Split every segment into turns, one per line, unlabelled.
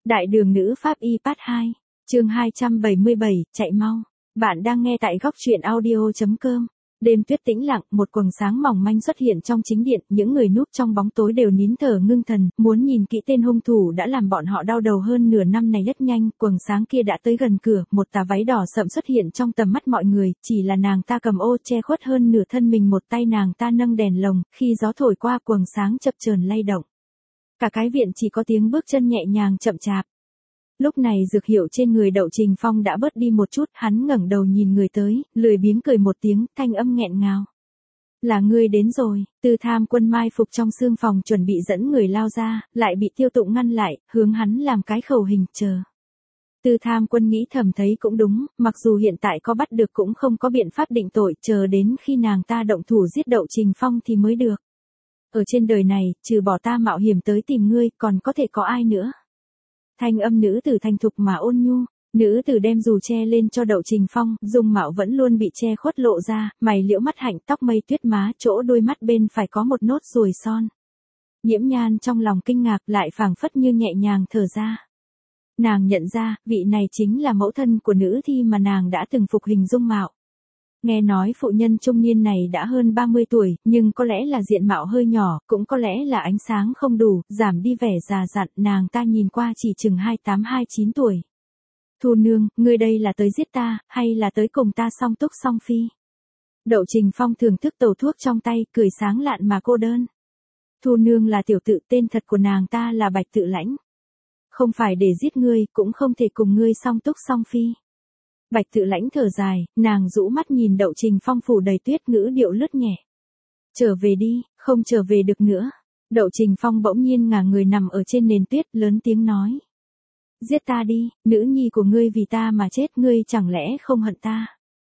Đại đường nữ pháp y part 2, chương 277, chạy mau. Bạn đang nghe tại góc truyện audio.com. Đêm tuyết tĩnh lặng, một quầng sáng mỏng manh xuất hiện trong chính điện, những người núp trong bóng tối đều nín thở ngưng thần, muốn nhìn kỹ tên hung thủ đã làm bọn họ đau đầu hơn nửa năm này. Rất nhanh, quầng sáng kia đã tới gần cửa, một tà váy đỏ sậm xuất hiện trong tầm mắt mọi người, chỉ là nàng ta cầm ô che khuất hơn nửa thân mình, một tay nàng ta nâng đèn lồng, khi gió thổi qua quầng sáng chập chờn lay động. Cả cái viện chỉ có tiếng bước chân nhẹ nhàng chậm chạp. Lúc này dược hiệu trên người Đậu Trình Phong đã bớt đi một chút, hắn ngẩng đầu nhìn người tới, lười biếng cười một tiếng, thanh âm nghẹn ngào. Là ngươi đến rồi. Tư Tham Quân mai phục trong xương phòng chuẩn bị dẫn người lao ra, lại bị Tiêu Tụng ngăn lại, hướng hắn làm cái khẩu hình, chờ. Tư Tham Quân nghĩ thầm thấy cũng đúng, mặc dù hiện tại có bắt được cũng không có biện pháp định tội, chờ đến khi nàng ta động thủ giết Đậu Trình Phong thì mới được. Ở trên đời này, trừ bỏ ta mạo hiểm tới tìm ngươi, còn có thể có ai nữa? Thanh âm nữ tử thành thục mà ôn nhu, nữ tử đem dù che lên cho Đậu Trình Phong, dung mạo vẫn luôn bị che khuất lộ ra, mày liễu mắt hạnh, tóc mây tuyết má, chỗ đôi mắt bên phải có một nốt ruồi son. Nhiễm Nhan trong lòng kinh ngạc, lại phảng phất như nhẹ nhàng thở ra. Nàng nhận ra, vị này chính là mẫu thân của nữ thi mà nàng đã từng phục hình dung mạo. Nghe nói phụ nhân trung niên này đã hơn 30 tuổi, nhưng có lẽ là diện mạo hơi nhỏ, cũng có lẽ là ánh sáng không đủ, giảm đi vẻ già dặn, nàng ta nhìn qua chỉ chừng 28-29 tuổi. Thu nương, ngươi đây là tới giết ta, hay là tới cùng ta song túc song phi? Đậu Trình Phong thưởng thức tàu thuốc trong tay, cười sáng lạn mà cô đơn. Thu nương là tiểu tự, tên thật của nàng ta là Bạch Tự Lãnh. Không phải để giết ngươi, cũng không thể cùng ngươi song túc song phi. Bạch Tự Lãnh thở dài, nàng rũ mắt nhìn Đậu Trình Phong phủ đầy tuyết, ngữ điệu lướt nhẹ. Trở về đi, không trở về được nữa. Đậu Trình Phong bỗng nhiên ngả người nằm ở trên nền tuyết, lớn tiếng nói. Giết ta đi, nữ nhi của ngươi vì ta mà chết, ngươi chẳng lẽ không hận ta?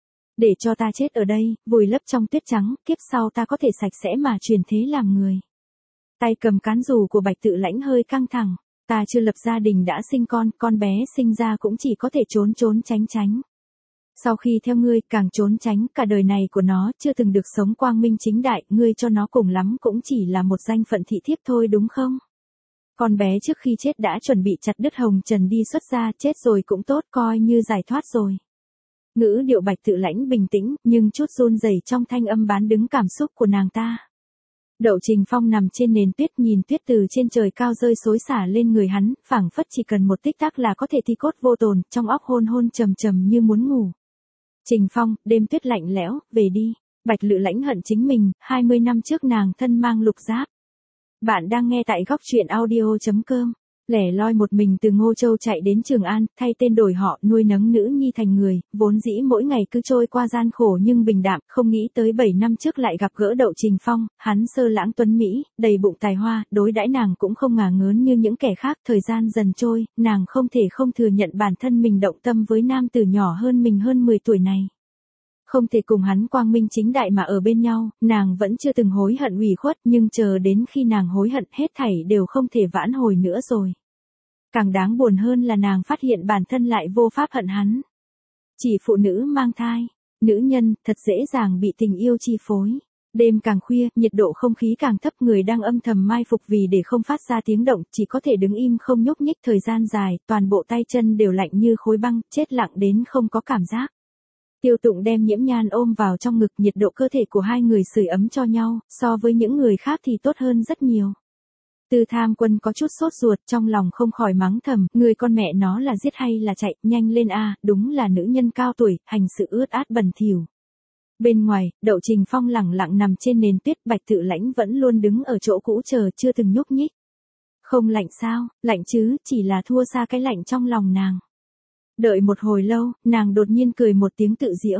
Để cho ta chết ở đây, vùi lấp trong tuyết trắng, kiếp sau ta có thể sạch sẽ mà truyền thế làm người. Tay cầm cán dù của Bạch Tự Lãnh hơi căng thẳng. Ta chưa lập gia đình đã sinh con bé sinh ra cũng chỉ có thể trốn tránh. Sau khi theo ngươi, càng trốn tránh, cả đời này của nó chưa từng được sống quang minh chính đại, ngươi cho nó cùng lắm cũng chỉ là một danh phận thị thiếp thôi đúng không? Con bé trước khi chết đã chuẩn bị chặt đứt hồng trần đi xuất gia, chết rồi cũng tốt, coi như giải thoát rồi. Ngữ điệu Bạch Tự Lãnh bình tĩnh, nhưng chút run rẩy trong thanh âm bán đứng cảm xúc của nàng ta. Đậu Trình Phong nằm trên nền tuyết, nhìn tuyết từ trên trời cao rơi xối xả lên người hắn, phảng phất chỉ cần một tích tắc là có thể thi cốt vô tồn, trong óc hôn trầm trầm như muốn ngủ. Trình Phong, đêm tuyết lạnh lẽo, về đi. Bạch Tự Lãnh hận chính mình, 20 năm trước nàng thân mang lục giáp. Bạn đang nghe tại góc truyện audio.com. Lẻ loi một mình từ Ngô Châu chạy đến Trường An, thay tên đổi họ, nuôi nấng nữ nhi thành người, vốn dĩ mỗi ngày cứ trôi qua gian khổ nhưng bình đạm, không nghĩ tới 7 năm trước lại gặp gỡ Đậu Trình Phong, hắn sơ lãng tuấn Mỹ, đầy bụng tài hoa, đối đãi nàng cũng không ngả ngớn như những kẻ khác. Thời gian dần trôi, nàng không thể không thừa nhận bản thân mình động tâm với nam tử nhỏ hơn mình hơn 10 tuổi này. Không thể cùng hắn quang minh chính đại mà ở bên nhau, nàng vẫn chưa từng hối hận ủy khuất, nhưng chờ đến khi nàng hối hận, hết thảy đều không thể vãn hồi nữa rồi. Càng đáng buồn hơn là nàng phát hiện bản thân lại vô pháp hận hắn. Chỉ phụ nữ mang thai, nữ nhân, thật dễ dàng bị tình yêu chi phối. Đêm càng khuya, nhiệt độ không khí càng thấp, người đang âm thầm mai phục vì để không phát ra tiếng động, chỉ có thể đứng im không nhúc nhích thời gian dài, toàn bộ tay chân đều lạnh như khối băng, chết lặng đến không có cảm giác. Tiêu Tụng đem Nhiễm Nhan ôm vào trong ngực, nhiệt độ cơ thể của hai người sưởi ấm cho nhau, so với những người khác thì tốt hơn rất nhiều. Tư Tham Quân có chút sốt ruột, trong lòng không khỏi mắng thầm, người con mẹ nó là giết hay là chạy, nhanh lên a, đúng là nữ nhân cao tuổi, hành sự ướt át bẩn thỉu. Bên ngoài, Đậu Trình Phong lẳng lặng nằm trên nền tuyết, Bạch Tự Lãnh vẫn luôn đứng ở chỗ cũ chờ, chưa từng nhúc nhích. Không lạnh sao? Lạnh chứ, chỉ là thua xa cái lạnh trong lòng nàng. Đợi một hồi lâu, nàng đột nhiên cười một tiếng tự giễu.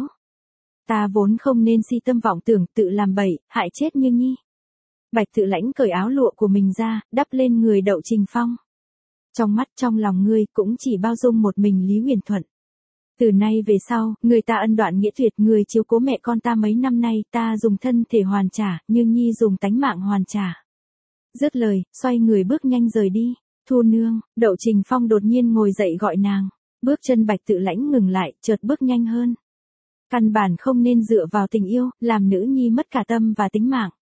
Ta vốn không nên si tâm vọng tưởng, tự làm bậy, hại chết Như Nhi. Bạch Tự Lãnh cởi áo lụa của mình ra, đắp lên người Đậu Trình Phong. Trong mắt trong lòng ngươi cũng chỉ bao dung một mình Lý Huyền Thuận. Từ nay về sau, người ta ân đoạn nghĩa tuyệt, người chiếu cố mẹ con ta mấy năm nay, ta dùng thân thể hoàn trả, Như Nhi dùng tánh mạng hoàn trả. Dứt lời, xoay người bước nhanh rời đi. Thu nương, Đậu Trình Phong đột nhiên ngồi dậy gọi nàng. Bước chân Bạch Tự Lãnh ngừng lại, chợt bước nhanh hơn. Căn bản không nên dựa vào tình yêu, làm nữ nhi mất cả tâm và tính mạng.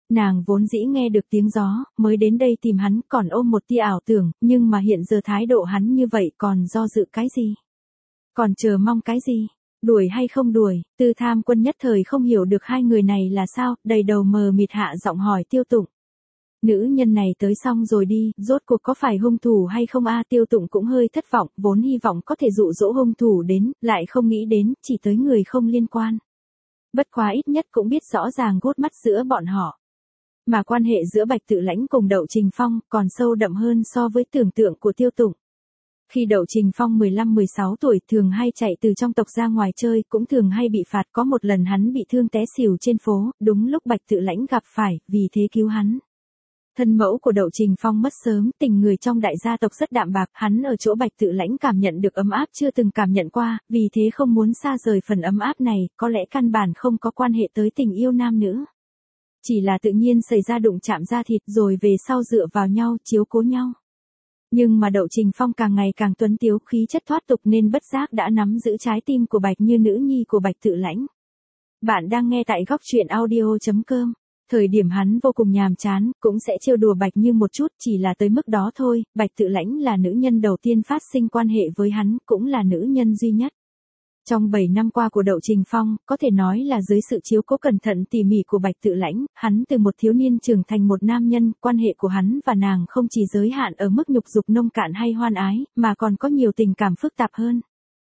Nàng vốn dĩ nghe được tiếng gió, mới đến đây tìm hắn còn ôm một tia ảo tưởng, nhưng mà hiện giờ thái độ hắn như vậy còn do dự cái gì? Còn chờ mong cái gì? Đuổi hay không đuổi? Tư Tham Quân nhất thời không hiểu được hai người này là sao, đầy đầu mờ mịt hạ giọng hỏi Tiêu Tụng. Nữ nhân này tới xong rồi đi, rốt cuộc có phải hung thủ hay không a? Tiêu Tụng cũng hơi thất vọng, vốn hy vọng có thể dụ dỗ hung thủ đến, lại không nghĩ đến, chỉ tới người không liên quan. Bất quá ít nhất cũng biết rõ ràng gút mắt giữa bọn họ. Mà quan hệ giữa Bạch Tự Lãnh cùng Đậu Trình Phong còn sâu đậm hơn so với tưởng tượng của Tiêu Tụng. Khi Đậu Trình Phong 15-16 tuổi thường hay chạy từ trong tộc ra ngoài chơi, cũng thường hay bị phạt, có một lần hắn bị thương té xỉu trên phố, đúng lúc Bạch Tự Lãnh gặp phải, vì thế cứu hắn. Thân mẫu của Đậu Trình Phong mất sớm, tình người trong đại gia tộc rất đạm bạc, hắn ở chỗ Bạch Tự Lãnh cảm nhận được ấm áp chưa từng cảm nhận qua, vì thế không muốn xa rời phần ấm áp này, có lẽ căn bản không có quan hệ tới tình yêu nam nữ. Chỉ là tự nhiên xảy ra đụng chạm da thịt rồi về sau dựa vào nhau, chiếu cố nhau. Nhưng mà Đậu Trình Phong càng ngày càng tuấn tiếu, khí chất thoát tục nên bất giác đã nắm giữ trái tim của Bạch Như, nữ nhi của Bạch Tự Lãnh. Bạn đang nghe tại góc truyện audio.com. Thời điểm hắn vô cùng nhàm chán, cũng sẽ trêu đùa Bạch Như một chút, chỉ là tới mức đó thôi. Bạch Tự Lãnh là nữ nhân đầu tiên phát sinh quan hệ với hắn, cũng là nữ nhân duy nhất. Trong 7 năm qua của Đậu Trình Phong, có thể nói là dưới sự chiếu cố cẩn thận tỉ mỉ của Bạch Tự Lãnh, hắn từ một thiếu niên trưởng thành một nam nhân, quan hệ của hắn và nàng không chỉ giới hạn ở mức nhục dục nông cạn hay hoan ái, mà còn có nhiều tình cảm phức tạp hơn.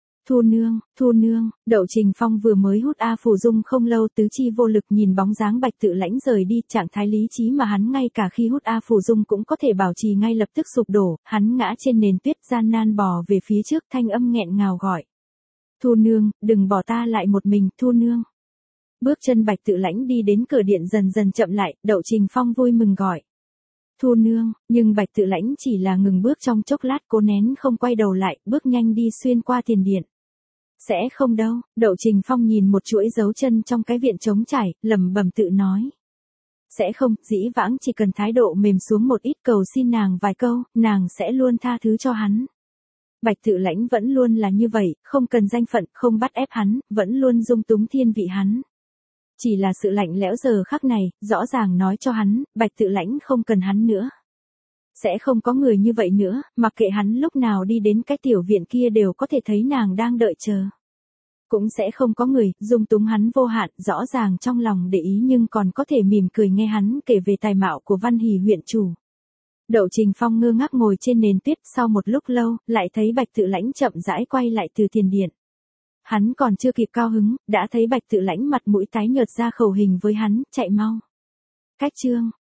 Thu nương, Đậu Trình Phong vừa mới hút A Phù Dung không lâu, tứ chi vô lực nhìn bóng dáng Bạch Tự Lãnh rời đi, trạng thái lý trí mà hắn ngay cả khi hút A Phù Dung cũng có thể bảo trì ngay lập tức sụp đổ, hắn ngã trên nền tuyết gian nan bò về phía trước, thanh âm nghẹn ngào gọi. Thu nương, đừng bỏ ta lại một mình, Thu nương. Bước chân Bạch Tự Lãnh đi đến cửa điện dần dần chậm lại, Đậu Trình Phong vui mừng gọi. Thu nương, nhưng Bạch Tự Lãnh chỉ là ngừng bước trong chốc lát, cố nén không quay đầu lại, bước nhanh đi xuyên qua tiền điện. Sẽ không đâu, Đậu Trình Phong nhìn một chuỗi dấu chân trong cái viện trống trải, lẩm bẩm tự nói. Sẽ không, dĩ vãng chỉ cần thái độ mềm xuống một ít, cầu xin nàng vài câu, nàng sẽ luôn tha thứ cho hắn. Bạch Tự Lãnh vẫn luôn là như vậy, không cần danh phận, không bắt ép hắn, vẫn luôn dung túng thiên vị hắn. Chỉ là sự lạnh lẽo giờ khắc này, rõ ràng nói cho hắn, Bạch Tự Lãnh không cần hắn nữa. Sẽ không có người như vậy nữa, mặc kệ hắn lúc nào đi đến cái tiểu viện kia đều có thể thấy nàng đang đợi chờ. Cũng sẽ không có người dung túng hắn vô hạn, rõ ràng trong lòng để ý nhưng còn có thể mỉm cười nghe hắn kể về tài mạo của Văn Hỷ huyện chủ. Đậu Trình Phong ngơ ngác ngồi trên nền tuyết, sau một lúc lâu, lại thấy Bạch Tự Lãnh chậm rãi quay lại từ tiền điện. Hắn còn chưa kịp cao hứng, đã thấy Bạch Tự Lãnh mặt mũi tái nhợt ra khẩu hình với hắn, chạy mau. Cách chương,